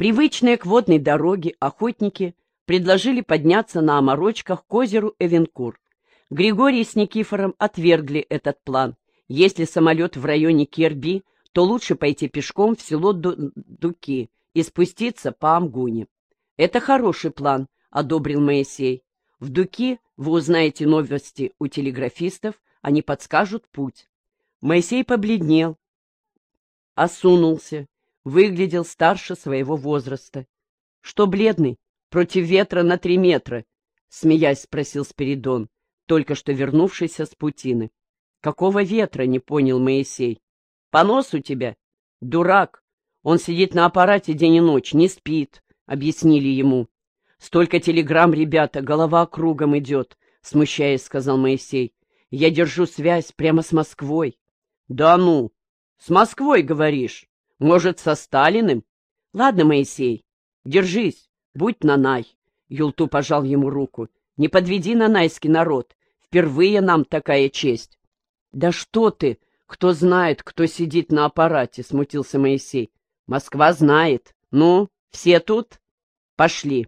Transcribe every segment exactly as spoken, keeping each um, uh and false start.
Привычные к водной дороге охотники предложили подняться на оморочках к озеру Эвенкур. Григорий с Никифором отвергли этот план. Если самолет в районе Керби, то лучше пойти пешком в село Ду Дуки и спуститься по Амгуне. «Это хороший план», — одобрил Моисей. «В Дуки вы узнаете новости у телеграфистов, они подскажут путь». Моисей побледнел, осунулся, выглядел старше своего возраста. — Что бледный? Против ветра на три метра? — смеясь спросил Спиридон, только что вернувшийся с путины. — Какого ветра? — не понял Моисей. — Понос у тебя? — Дурак. Он сидит на аппарате день и ночь, не спит, — объяснили ему. — Столько телеграмм, ребята, голова кругом идет, — смущаясь, сказал Моисей. — Я держу связь прямо с Москвой. — Да ну, с Москвой, говоришь? Может, со Сталиным? Ладно, Моисей, держись, будь Нанай. Юлту пожал ему руку. Не подведи нанайский народ. Впервые нам такая честь. Да что ты, кто знает, кто сидит на аппарате, смутился Моисей. Москва знает. Ну, все тут? Пошли.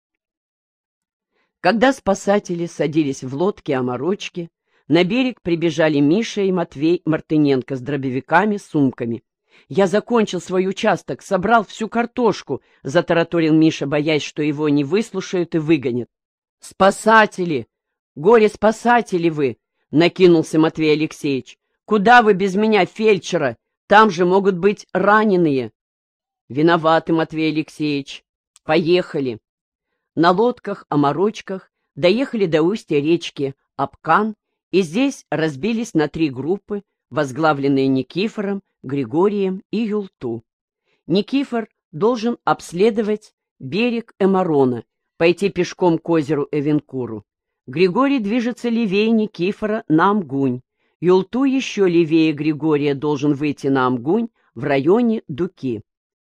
Когда спасатели садились в лодки-оморочки, на берег прибежали Миша и Матвей Мартыненко с дробовиками, сумками. «Я закончил свой участок, собрал всю картошку», — затараторил Миша, боясь, что его не выслушают и выгонят. «Спасатели! Горе-спасатели вы!» — накинулся Матвей Алексеевич. «Куда вы без меня, фельдшера? Там же могут быть раненые». «Виноваты, Матвей Алексеевич. Поехали». На лодках-оморочках доехали до устья речки Абкан, и здесь разбились на три группы, возглавленные Никифором, Григорием и Юлту. Никифор должен обследовать берег Эмарона, пойти пешком к озеру Эвенкуру. Григорий движется левее Никифора на Амгунь. Юлту еще левее Григория должен выйти на Амгунь в районе Дуки.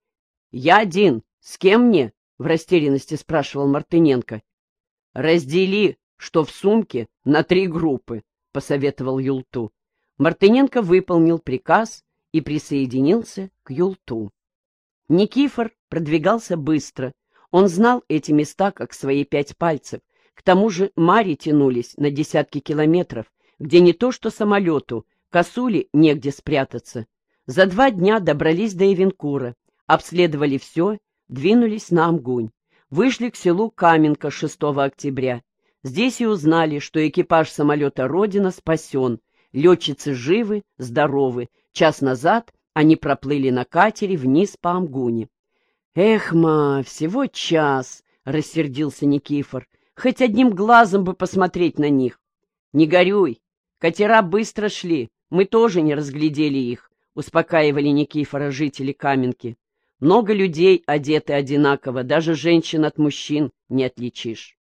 «Я один. С кем мне?» — в растерянности спрашивал Мартыненко. «Раздели, что в сумке, на три группы», — посоветовал Юлту. Мартыненко выполнил приказ и присоединился к Юлту. Никифор продвигался быстро. Он знал эти места как свои пять пальцев. К тому же мари тянулись на десятки километров, где не то что самолету, косуле негде спрятаться. За два дня добрались до Эвенкура, обследовали все, двинулись на Амгунь. Вышли к селу Каменка шестого октября. Здесь и узнали, что экипаж самолета «Родина» спасен. Летчицы живы, здоровы. Час назад они проплыли на катере вниз по Амгуне. «Эх, ма, всего час!» — рассердился Никифор. «Хоть одним глазом бы посмотреть на них!» «Не горюй! Катера быстро шли, мы тоже не разглядели их», — успокаивали Никифора жители Каменки. «Много людей одеты одинаково, даже женщин от мужчин не отличишь».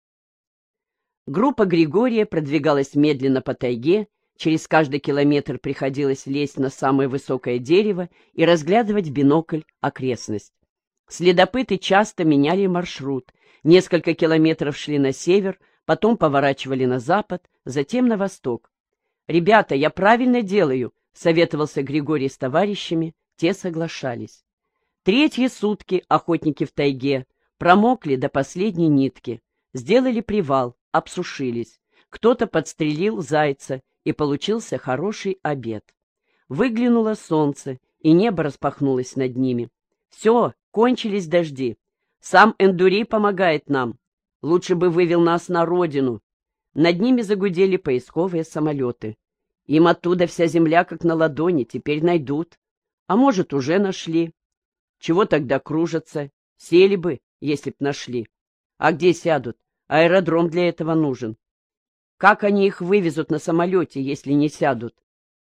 Группа Григория продвигалась медленно по тайге. Через каждый километр приходилось лезть на самое высокое дерево и разглядывать в бинокль окрестность. Следопыты часто меняли маршрут. Несколько километров шли на север, потом поворачивали на запад, затем на восток. «Ребята, я правильно делаю», — советовался Григорий с товарищами, те соглашались. Третьи сутки охотники в тайге промокли до последней нитки, сделали привал, обсушились. Кто-то подстрелил зайца, и получился хороший обед. Выглянуло солнце, и небо распахнулось над ними. Все, кончились дожди. Сам Эндури помогает нам. Лучше бы вывел нас на родину. Над ними загудели поисковые самолеты. Им оттуда вся земля как на ладони, теперь найдут. А может, уже нашли. Чего тогда кружатся? Сели бы, если б нашли. А где сядут? Аэродром для этого нужен. Как они их вывезут на самолете, если не сядут?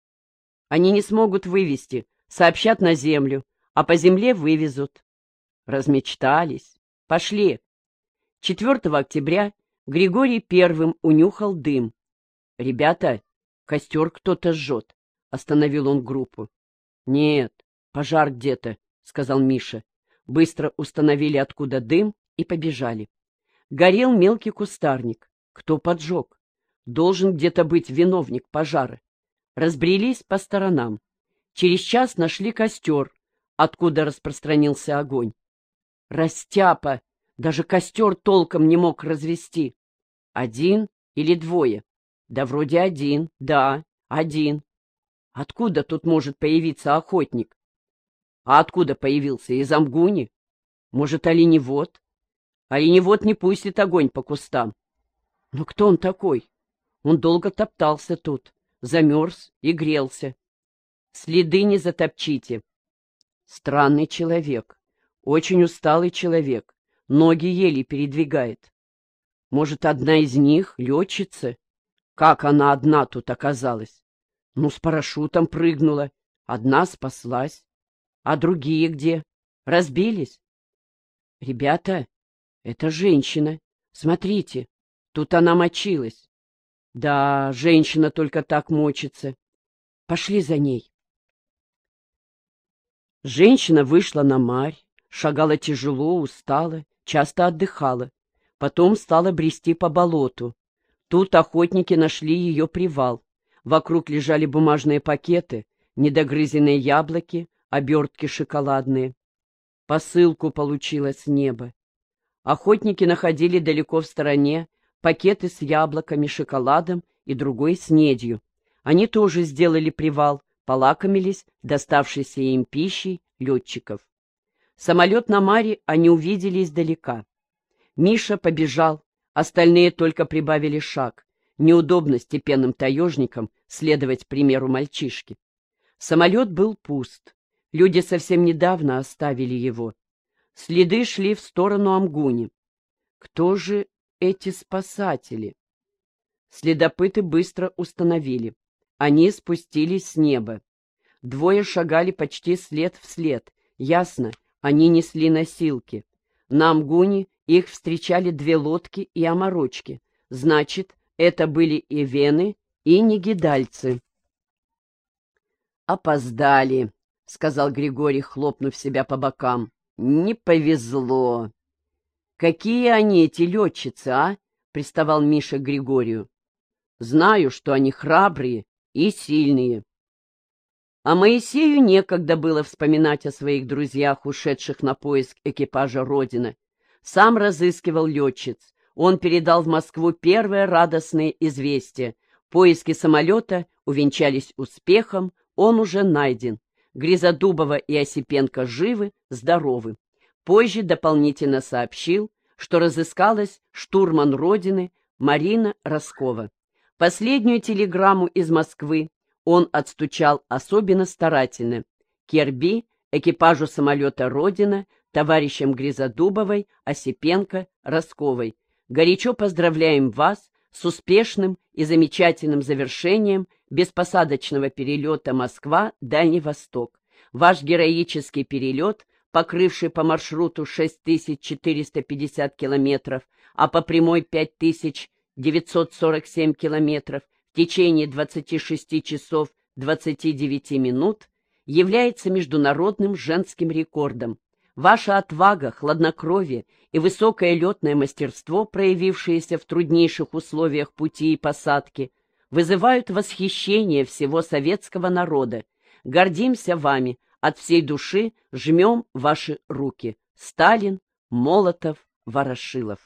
Они не смогут вывести, сообщат на землю, а по земле вывезут. Размечтались. Пошли. четвёртого октября Григорий первым унюхал дым. «Ребята, костер кто-то жжет», — остановил он группу. «Нет, пожар где-то», — сказал Миша. Быстро установили, откуда дым, и побежали. Горел мелкий кустарник. Кто поджег? Должен где-то быть виновник пожара. Разбрелись по сторонам. Через час нашли костер, откуда распространился огонь. Растяпа! Даже костер толком не мог развести. Один или двое? Да вроде один, да, один. Откуда тут может появиться охотник? А откуда появился? Из Амгуни? Может, оленевод? Оленевод не пустит огонь по кустам. Но кто он такой? Он долго топтался тут, замерз и грелся. Следы не затопчите. Странный человек, очень усталый человек, ноги еле передвигает. Может, одна из них летчица? Как она одна тут оказалась? Ну, с парашютом прыгнула, одна спаслась. А другие где? Разбились? Ребята, это женщина. Смотрите, тут она мочилась. Да, женщина только так мочится. Пошли за ней. Женщина вышла на марь, шагала тяжело, устала, часто отдыхала. Потом стала брести по болоту. Тут охотники нашли ее привал. Вокруг лежали бумажные пакеты, недогрызенные яблоки, обертки шоколадные. Посылку получила с неба. Охотники находили далеко в стороне пакеты с яблоками, шоколадом и другой снедью. Они тоже сделали привал, полакомились доставшейся им пищей летчиков. Самолет на маре они увидели издалека. Миша побежал, остальные только прибавили шаг. Неудобно степенным таежникам следовать примеру мальчишки. Самолет был пуст. Люди совсем недавно оставили его. Следы шли в сторону Амгуни. Кто же эти спасатели? Следопыты быстро установили. Они спустились с неба. Двое шагали почти след в след. Ясно, они несли носилки. На Амгуни их встречали две лодки и оморочки. Значит, это были и вены, и негидальцы. «Опоздали», — сказал Григорий, хлопнув себя по бокам. «Не повезло». «Какие они, эти летчицы, а?» — приставал Миша к Григорию. «Знаю, что они храбрые и сильные». А Моисею некогда было вспоминать о своих друзьях, ушедших на поиск экипажа «Родина». Сам разыскивал летчиц. Он передал в Москву первое радостное известие. Поиски самолета увенчались успехом, он уже найден. Гризодубова и Осипенко живы, здоровы. Позже дополнительно сообщил, что разыскалась штурман «Родины» Марина Роскова. Последнюю телеграмму из Москвы он отстучал особенно старательно. Керби, экипажу самолета «Родина», товарищам Гризодубовой, Осипенко, Росковой. Горячо поздравляем вас с успешным и замечательным завершением беспосадочного перелета Москва-Дальний Восток. Ваш героический перелет, покрывший по маршруту шесть тысяч четыреста пятьдесят километров, а по прямой пять тысяч девятьсот сорок семь километров в течение двадцати шести часов двадцати девяти минут, является международным женским рекордом. Ваша отвага, хладнокровие и высокое летное мастерство, проявившиеся в труднейших условиях пути и посадки, вызывают восхищение всего советского народа. Гордимся вами, от всей души жмем ваши руки. Сталин, Молотов, Ворошилов.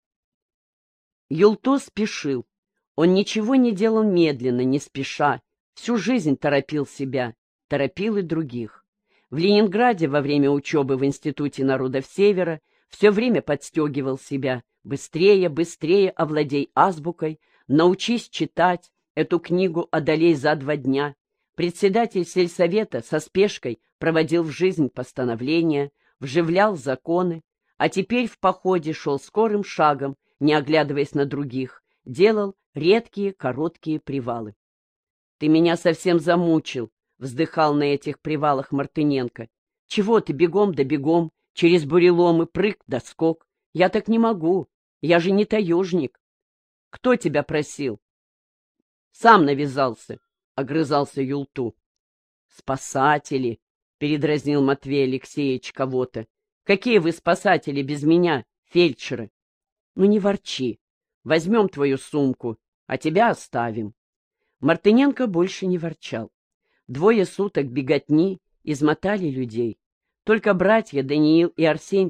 Юлто спешил. Он ничего не делал медленно, не спеша. Всю жизнь торопил себя, торопил и других. В Ленинграде во время учебы в Институте народов Севера все время подстегивал себя. Быстрее, быстрее овладей азбукой, научись читать, эту книгу одолей за два дня. Председатель сельсовета со спешкой проводил в жизнь постановления, вживлял законы, а теперь в походе шел скорым шагом, не оглядываясь на других, делал редкие короткие привалы. «Ты меня совсем замучил», — вздыхал на этих привалах Мартыненко. «Чего ты бегом да бегом, через буреломы, прыг да скок? Я так не могу, я же не таежник». «Кто тебя просил?» «Сам навязался», — огрызался Юлту. «Спасатели», — передразнил Матвей Алексеевич кого-то. «Какие вы спасатели без меня, фельдшеры?» «Ну не ворчи, возьмем твою сумку, а тебя оставим». Мартыненко больше не ворчал. Двое суток беготни измотали людей. Только братья Даниил и Арсентий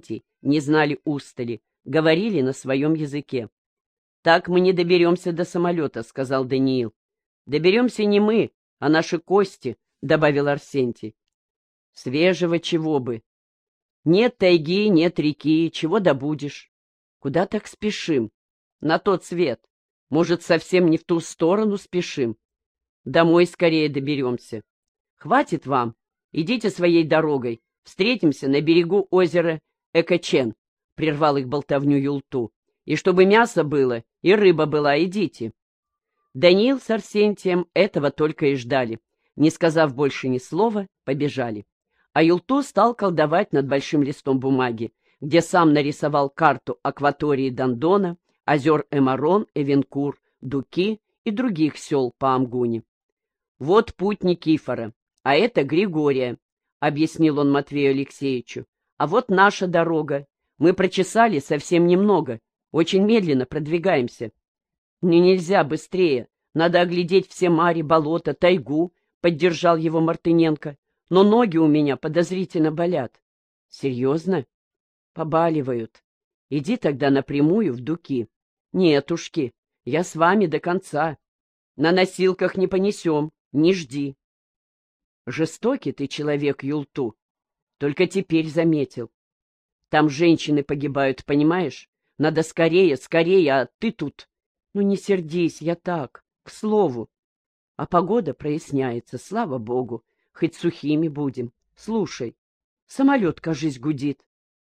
не знали устали, говорили на своем языке. «Так мы не доберемся до самолета», — сказал Даниил. «Доберемся не мы, а наши кости», — добавил Арсентий. «Свежего чего бы? Нет тайги, нет реки, чего добудешь? Куда так спешим? На тот свет. Может, совсем не в ту сторону спешим? Домой скорее доберемся. Хватит вам, идите своей дорогой, встретимся на берегу озера Экачен», — прервал их болтовню Юлту. «И чтобы мясо было, и рыба была, идите». Даниил с Арсентием этого только и ждали. Не сказав больше ни слова, побежали. А Юлту стал колдовать над большим листом бумаги, где сам нарисовал карту акватории Дондона, озер Эмарон, Эвенкур, Дуки и других сел по Амгуне. «Вот путь Никифора, а это Григория», — объяснил он Матвею Алексеевичу. «А вот наша дорога. Мы прочесали совсем немного, очень медленно продвигаемся». «Мне нельзя быстрее, надо оглядеть все мари, болота, тайгу», — поддержал его Мартыненко. «Но ноги у меня подозрительно болят». «Серьезно?» «Побаливают. Иди тогда напрямую в Дуки». «Нетушки, я с вами до конца. На носилках не понесем, не жди». «Жестокий ты человек, Юлту. Только теперь заметил. Там женщины погибают, понимаешь? Надо скорее, скорее, а ты тут. Ну не сердись, я так, к слову. А погода проясняется, слава богу, хоть сухими будем. Слушай, самолет, кажись, гудит.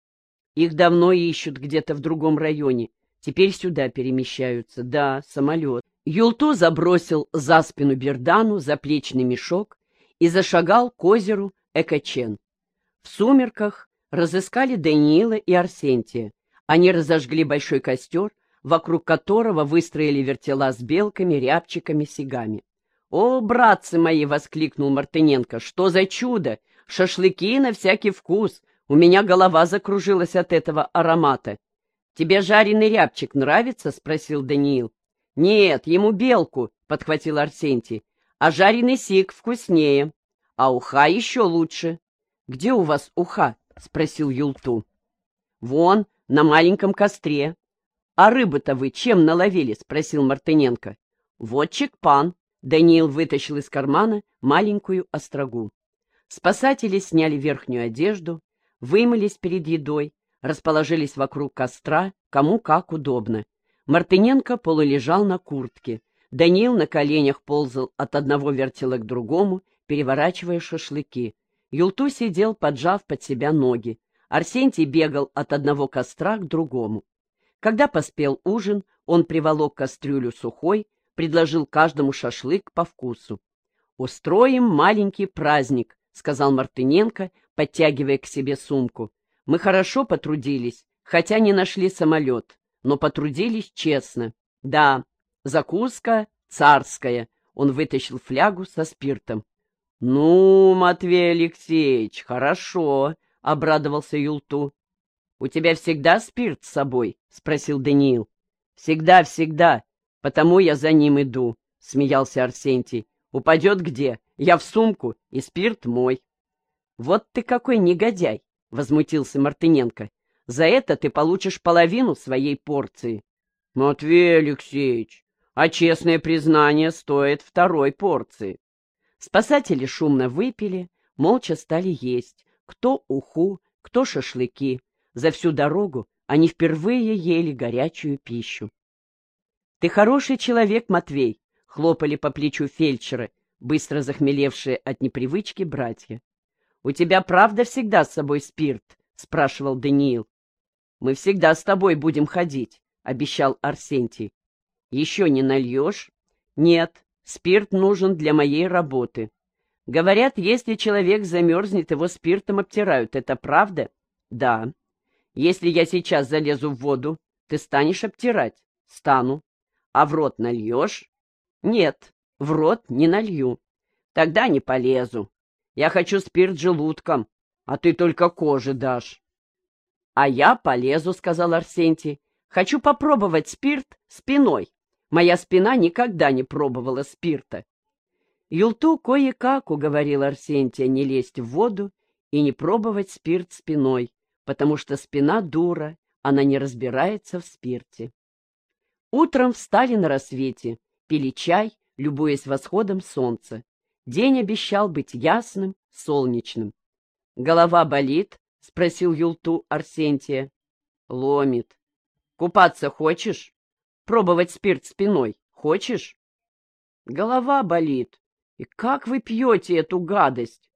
Их давно ищут где-то в другом районе, теперь сюда перемещаются. Да, самолет». Юлту забросил за спину бердану, заплечный мешок и зашагал к озеру Экачен. В сумерках разыскали Даниила и Арсентия. Они разожгли большой костер, вокруг которого выстроили вертела с белками, рябчиками, сигами. «О, братцы мои!» — воскликнул Мартыненко. «Что за чудо! Шашлыки на всякий вкус! У меня голова закружилась от этого аромата!» «Тебе жареный рябчик нравится?» — спросил Даниил. «Нет, ему белку», — подхватил Арсентий. «А жареный сик вкуснее, а уха еще лучше». «Где у вас уха?» — спросил Юлту. «Вон, на маленьком костре». «А рыбы-то вы чем наловили?» — спросил Мартыненко. «Вот чекпан». Даниил вытащил из кармана маленькую острогу. Спасатели сняли верхнюю одежду, вымылись перед едой, расположились вокруг костра, кому как удобно. Мартыненко полулежал на куртке. Даниил на коленях ползал от одного вертела к другому, переворачивая шашлыки. Юлту сидел, поджав под себя ноги. Арсентий бегал от одного костра к другому. Когда поспел ужин, он приволок кастрюлю сухой, предложил каждому шашлык по вкусу. «Устроим маленький праздник», — сказал Мартыненко, подтягивая к себе сумку. «Мы хорошо потрудились, хотя не нашли самолет, но потрудились честно. Да, закуска царская». Он вытащил флягу со спиртом. «Ну, Матвей Алексеевич, хорошо», — обрадовался Юлту. «У тебя всегда спирт с собой?» — спросил Даниил. «Всегда, всегда, потому я за ним иду», — смеялся Арсентий. «Упадет где? Я в сумку, и спирт мой». «Вот ты какой негодяй!» — возмутился Мартыненко. «За это ты получишь половину своей порции». «Матвей Алексеевич, а честное признание стоит второй порции». Спасатели шумно выпили, молча стали есть. Кто уху, кто шашлыки. За всю дорогу они впервые ели горячую пищу. «Ты хороший человек, Матвей», — хлопали по плечу фельдшера, быстро захмелевшие от непривычки братья. «У тебя правда всегда с собой спирт?» — спрашивал Даниил. «Мы всегда с тобой будем ходить», — обещал Арсентий. «Еще не нальешь?» «Нет, спирт нужен для моей работы. Говорят, если человек замерзнет, его спиртом обтирают. Это правда?» «Да. Если я сейчас залезу в воду, ты станешь обтирать?» «Стану. А в рот нальешь?» «Нет, в рот не налью. Тогда не полезу. Я хочу спирт желудком, а ты только коже дашь». «А я полезу», — сказал Арсентий. «Хочу попробовать спирт спиной. Моя спина никогда не пробовала спирта». Юлту кое-как уговорил Арсентия не лезть в воду и не пробовать спирт спиной. потому что спина дура, она не разбирается в спирте. Утром встали на рассвете, пили чай, любуясь восходом солнца. День обещал быть ясным, солнечным. «Голова болит?» — спросил Юлту Арсентия. «Ломит. Купаться хочешь? Пробовать спирт спиной хочешь?» «Голова болит. И как вы пьете эту гадость?